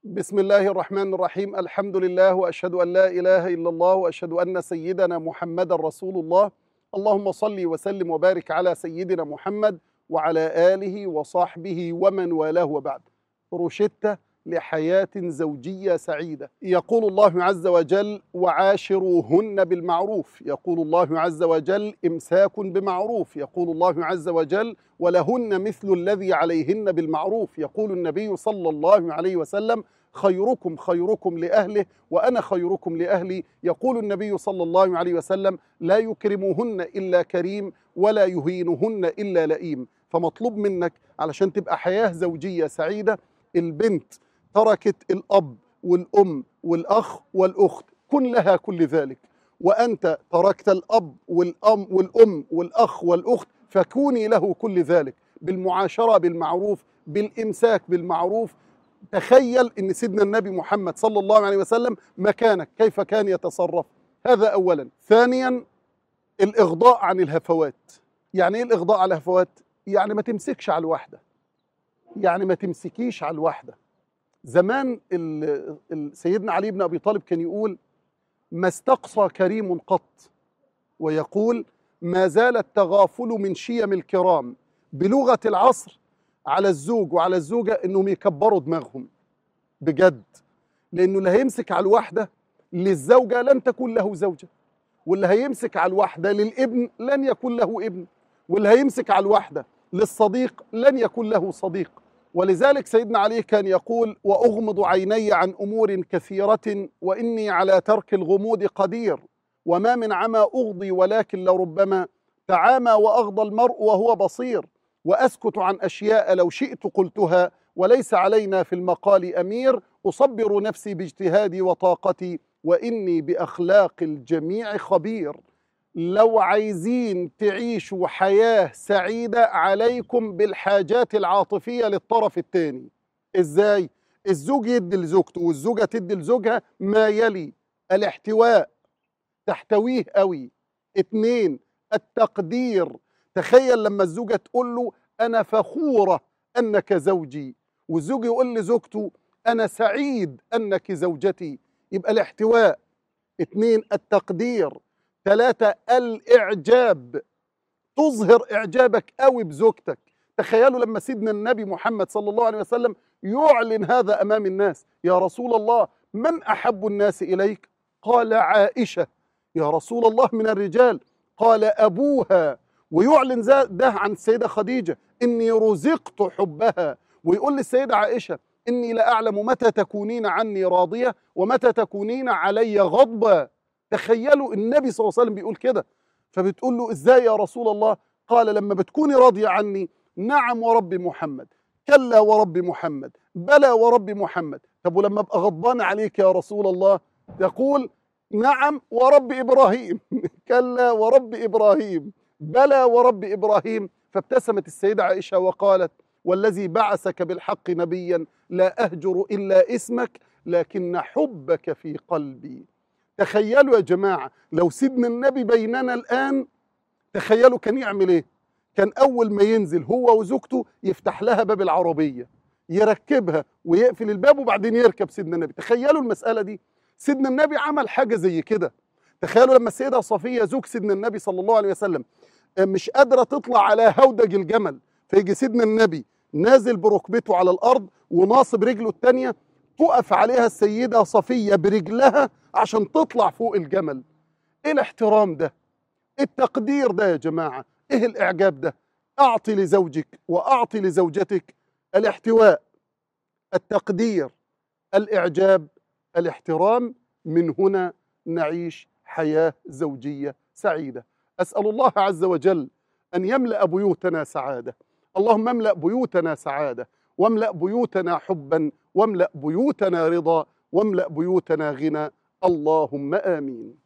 بسم الله الرحمن الرحيم. الحمد لله وأشهد أن لا إله إلا الله وأشهد أن سيدنا محمد رسول الله. اللهم صل وسلم وبارك على سيدنا محمد وعلى آله وصحبه ومن والاه، وبعد. روشتة لحياة زوجية سعيدة. يقول الله عز وجل: وعاشروهن بالمعروف. يقول الله عز وجل: إمساك بمعروف. يقول الله عز وجل: ولهن مثل الذي عليهن بالمعروف. يقول النبي صلى الله عليه وسلم: خيركم خيركم لأهله وأنا خيركم لأهلي. يقول النبي صلى الله عليه وسلم: لا يكرمهن إلا كريم ولا يهينهن إلا لئيم. فمطلوب منك علشان تبقى حياة زوجية سعيدة. البنت تركت الأب والأم والأخ والأخت، كن لها كل ذلك، وأنت تركت الأب والأم والأخ والأخت، فكوني له كل ذلك بالمعاشرة بالمعروف، بالإمساك بالمعروف. تخيل أن سيدنا النبي محمد صلى الله عليه وسلم مكانك كيف كان يتصرف. هذا أولا. ثانيا، الإغضاء عن الهفوات. يعني إيه الإغضاء على الهفوات؟ يعني ما تمسكش على الواحدة، يعني ما تمسكيش على الواحدة. زمان سيدنا علي بن أبي طالب كان يقول: ما استقصى كريم قط، ويقول: ما زال التغافل من شيم الكرام. بلغة العصر على الزوج وعلى الزوجة إنهم يكبروا دماغهم بجد، لأنه اللي هيمسك على الواحدة للزوجة لن تكون له زوجة، واللي هيمسك على الواحدة للابن لن يكون له ابن، واللي هيمسك على الواحدة للصديق لن يكون له صديق. ولذلك سيدنا علي كان يقول: وأغمض عيني عن أمور كثيرة وإني على ترك الغموض قدير، وما من عمى أغضي ولكن لربما تعامى وأغضى المرء وهو بصير، وأسكت عن أشياء لو شئت قلتها، وليس علينا في المقال أمير، أصبر نفسي باجتهادي وطاقتي وإني بأخلاق الجميع خبير. لو عايزين تعيشوا حياة سعيدة عليكم بالحاجات العاطفية للطرف الثاني. إزاي؟ الزوج يدي لزوجته والزوجة تدي لزوجها ما يلي: الاحتواء، تحتويه قوي. 2، التقدير. تخيل لما الزوجة تقول له: أنا فخورة أنك زوجي، والزوج يقول لزوجته: أنا سعيد أنك زوجتي. يبقى الاحتواء. 2، التقدير. 3، الإعجاب. تظهر إعجابك قوي بزوجتك. تخيلوا لما سيدنا النبي محمد صلى الله عليه وسلم يعلن هذا أمام الناس: يا رسول الله، من أحب الناس إليك؟ قال: عائشة. يا رسول الله، من الرجال؟ قال: أبوها. ويعلن ده عن السيدة خديجة: إني رزقت حبها. ويقول للسيدة عائشة: إني لأعلم متى تكونين عني راضية ومتى تكونين علي غضبة. تخيلوا النبي صلى الله عليه وسلم بيقول كده. فبتقول له: إزاي يا رسول الله؟ قال: لما بتكوني راضية عني، نعم ورب محمد، كلا ورب محمد، بلى ورب محمد. طب ولما أبقى غضبان عليك يا رسول الله؟ تقول: نعم ورب إبراهيم كلا ورب إبراهيم، بلى ورب إبراهيم. فابتسمت السيدة عائشة وقالت: والذي بعثك بالحق نبيا لا أهجر إلا اسمك لكن حبك في قلبي. تخيلوا يا جماعة لو سيدنا النبي بيننا الآن، تخيلوا كان يعمل إيه؟ كان أول ما ينزل هو وزوجته يفتح لها باب العربية، يركبها ويقفل الباب وبعدين يركب سيدنا النبي. تخيلوا المسألة دي. سيدنا النبي عمل حاجة زي كده. تخيلوا لما السيدة صفية زوج سيدنا النبي صلى الله عليه وسلم مش قادرة تطلع على هودج الجمل، فيجي سيدنا النبي نازل بركبته على الأرض وناصب رجله التانية، تقف عليها السيدة صفية برجلها عشان تطلع فوق الجمل. ايه الاحترام ده؟ ايه التقدير ده يا جماعة؟ ايه الإعجاب ده؟ أعطي لزوجك وأعطي لزوجتك الاحتواء، التقدير، الإعجاب، الاحترام. من هنا نعيش حياة زوجية سعيدة. أسأل الله عز وجل أن يملأ بيوتنا سعادة. اللهم املأ بيوتنا سعادة، واملأ بيوتنا حبا، واملأ بيوتنا رضا، واملأ بيوتنا غنى. اللهم آمين.